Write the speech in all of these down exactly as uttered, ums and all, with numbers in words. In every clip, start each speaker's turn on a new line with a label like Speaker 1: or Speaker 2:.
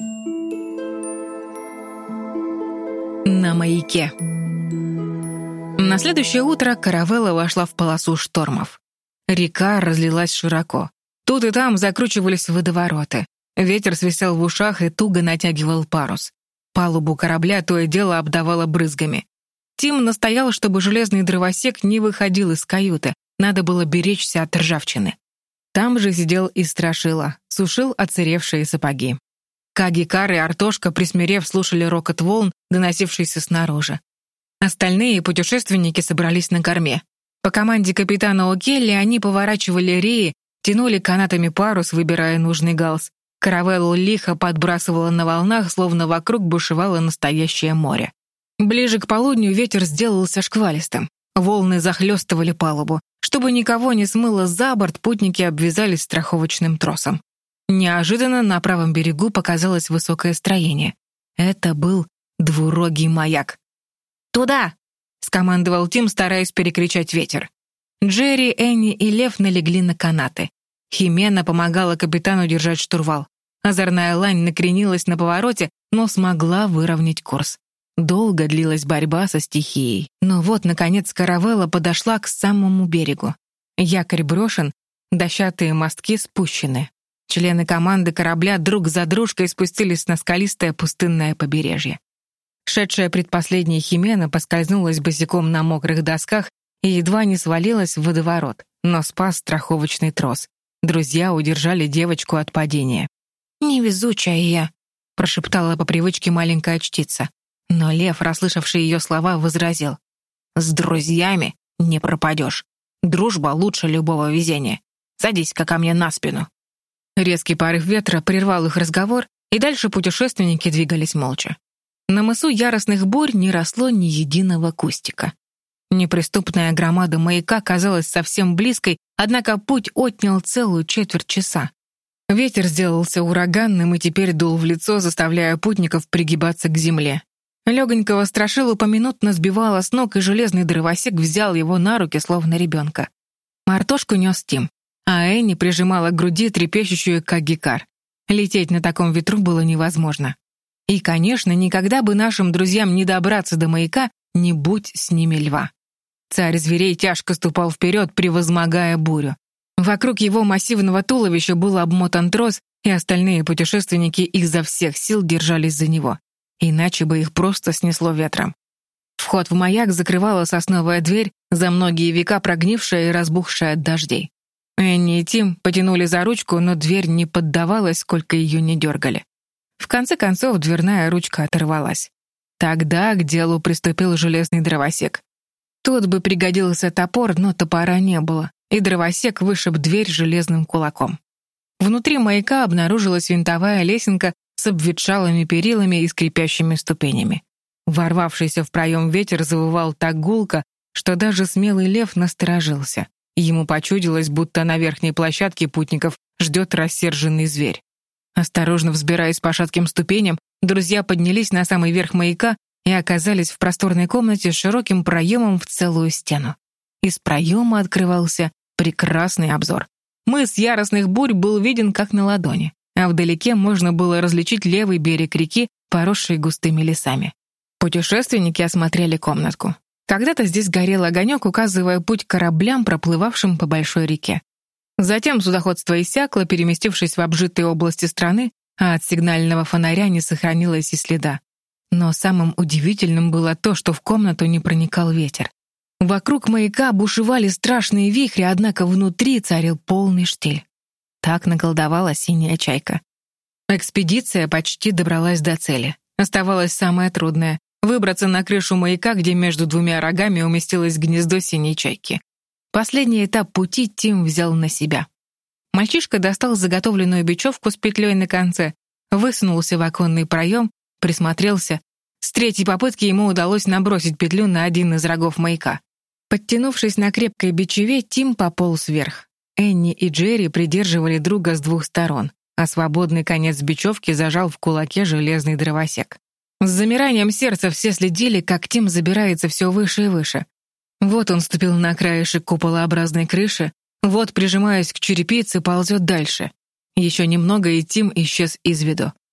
Speaker 1: На маяке. На следующее утро каравелла вошла в полосу штормов. Река разлилась широко. Тут и там закручивались водовороты. Ветер свистел в ушах и туго натягивал парус. Палубу корабля то и дело обдавало брызгами. Тим настоял, чтобы железный дровосек не выходил из каюты. Надо было беречься от ржавчины. Там же сидел и Страшила, сушил отсыревшие сапоги. Кагикар и Артошка, присмирев, слушали рокот волн, доносившийся снаружи. Остальные путешественники собрались на корме. По команде капитана О'Келли они поворачивали реи, тянули канатами парус, выбирая нужный галс. Каравеллу лихо подбрасывало на волнах, словно вокруг бушевало настоящее море. Ближе к полудню ветер сделался шквалистым. Волны захлестывали палубу. Чтобы никого не смыло за борт, путники обвязались страховочным тросом. Неожиданно на правом берегу показалось высокое строение. Это был двурогий маяк. «Туда!» — скомандовал Тим, стараясь перекричать ветер. Джерри, Энни и Лев налегли на канаты. Химена помогала капитану держать штурвал. Озорная лань накренилась на повороте, но смогла выровнять курс. Долго длилась борьба со стихией. Но вот, наконец, каравелла подошла к самому берегу. Якорь брошен, дощатые мостки спущены. Члены команды корабля друг за дружкой спустились на скалистое пустынное побережье. Шедшая предпоследняя Химена поскользнулась босиком на мокрых досках и едва не свалилась в водоворот, но спас страховочный трос. Друзья удержали девочку от падения. «Невезучая я», — прошептала по привычке маленькая чтица. Но Лев, расслышавший ее слова, возразил: «С друзьями не пропадешь. Дружба лучше любого везения. Садись-ка ко мне на спину». Резкий порыв ветра прервал их разговор, и дальше путешественники двигались молча. На мысу яростных бурь не росло ни единого кустика. Неприступная громада маяка казалась совсем близкой, однако путь отнял целую четверть часа. Ветер сделался ураганным и теперь дул в лицо, заставляя путников пригибаться к земле. Легонького Страшилу поминутно сбивало с ног, и железный дровосек взял его на руки, словно ребенка. Артошку нес Тим, а Энни прижимала к груди трепещущую Кагикар. Лететь на таком ветру было невозможно. И, конечно, никогда бы нашим друзьям не добраться до маяка, не будь с ними льва. Царь зверей тяжко ступал вперед, превозмогая бурю. Вокруг его массивного туловища был обмотан трос, и остальные путешественники изо всех сил держались за него. Иначе бы их просто снесло ветром. Вход в маяк закрывала сосновая дверь, за многие века прогнившая и разбухшая от дождей. Энни и Тим потянули за ручку, но дверь не поддавалась, сколько ее не дергали. В конце концов дверная ручка оторвалась. Тогда к делу приступил железный дровосек. Тут бы пригодился топор, но топора не было, и дровосек вышиб дверь железным кулаком. Внутри маяка обнаружилась винтовая лесенка с обветшалыми перилами и скрипящими ступенями. Ворвавшийся в проем ветер завывал так гулко, что даже смелый Лев насторожился. Ему почудилось, будто на верхней площадке путников ждет рассерженный зверь. Осторожно взбираясь по шатким ступеням, друзья поднялись на самый верх маяка и оказались в просторной комнате с широким проемом в целую стену. Из проема открывался прекрасный обзор. Мыс яростных бурь был виден как на ладони, а вдалеке можно было различить левый берег реки, поросший густыми лесами. Путешественники осмотрели комнатку. Когда-то здесь горел огонек, указывая путь кораблям, проплывавшим по большой реке. Затем судоходство иссякло, переместившись в обжитые области страны, а от сигнального фонаря не сохранилось и следа. Но самым удивительным было то, что в комнату не проникал ветер. Вокруг маяка бушевали страшные вихри, однако внутри царил полный штиль. Так наколдовала синяя чайка. Экспедиция почти добралась до цели. Оставалось самое трудное — выбраться на крышу маяка, где между двумя рогами уместилось гнездо синей чайки. Последний этап пути Тим взял на себя. Мальчишка достал заготовленную бечевку с петлей на конце, высунулся в оконный проем, присмотрелся. С третьей попытки ему удалось набросить петлю на один из рогов маяка. Подтянувшись на крепкой бичеве, Тим пополз вверх. Энни и Джерри придерживали друга с двух сторон, а свободный конец бечевки зажал в кулаке железный дровосек. С замиранием сердца все следили, как Тим забирается все выше и выше. Вот он ступил на краешек куполообразной крыши, вот, прижимаясь к черепице, ползет дальше. Еще немного, и Тим исчез из виду.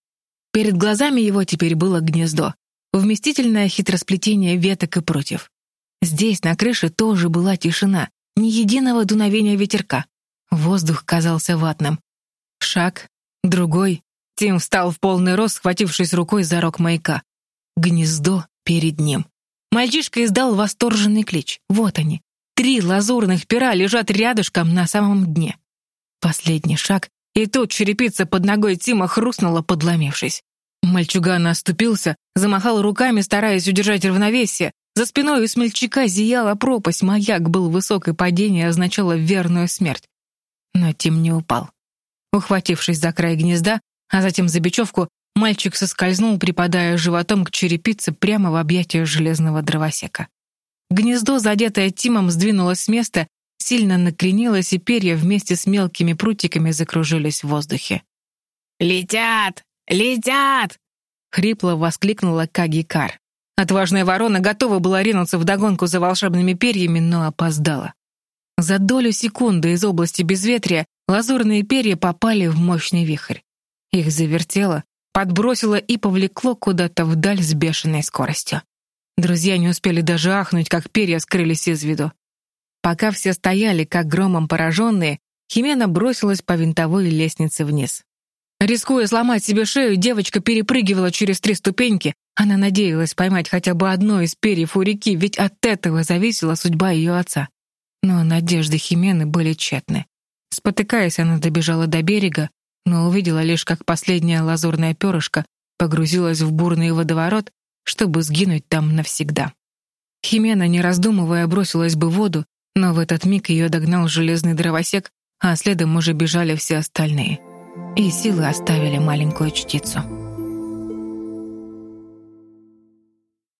Speaker 1: Перед глазами его теперь было гнездо, вместительное хитросплетение веток и прутьев. Здесь, на крыше, тоже была тишина, ни единого дуновения ветерка. Воздух казался ватным. Шаг, другой. Тим встал в полный рост, схватившись рукой за рог маяка. Гнездо перед ним. Мальчишка издал восторженный клич. Вот они. Три лазурных пера лежат рядышком на самом дне. Последний шаг, и тут черепица под ногой Тима хрустнула, подломившись. Мальчуган оступился, замахал руками, стараясь удержать равновесие. За спиной у смельчака зияла пропасть, маяк был высок, и падение означало верную смерть. Но Тим не упал. Ухватившись за край гнезда, а затем за бечевку, мальчик соскользнул, припадая животом к черепице прямо в объятия железного дровосека. Гнездо, задетое Тимом, сдвинулось с места, сильно накренилось, и перья вместе с мелкими прутиками закружились в воздухе. «Летят! Летят!» — хрипло воскликнула Каги-Кар. Отважная ворона готова была ринуться вдогонку за волшебными перьями, но опоздала. За долю секунды из области безветрия лазурные перья попали в мощный вихрь. Их завертело, подбросило и повлекло куда-то вдаль с бешеной скоростью. Друзья не успели даже ахнуть, как перья скрылись из виду. Пока все стояли, как громом пораженные, Химена бросилась по винтовой лестнице вниз. Рискуя сломать себе шею, девочка перепрыгивала через три ступеньки. Она надеялась поймать хотя бы одно из перьев у реки, ведь от этого зависела судьба ее отца. Но надежды Химены были тщетны. Спотыкаясь, она добежала до берега, но увидела лишь, как последняя лазурная перышко погрузилась в бурный водоворот, чтобы сгинуть там навсегда. Химена, не раздумывая, бросилась бы в воду, но в этот миг ее догнал железный дровосек, а следом уже бежали все остальные. И силы оставили маленькую чтицу.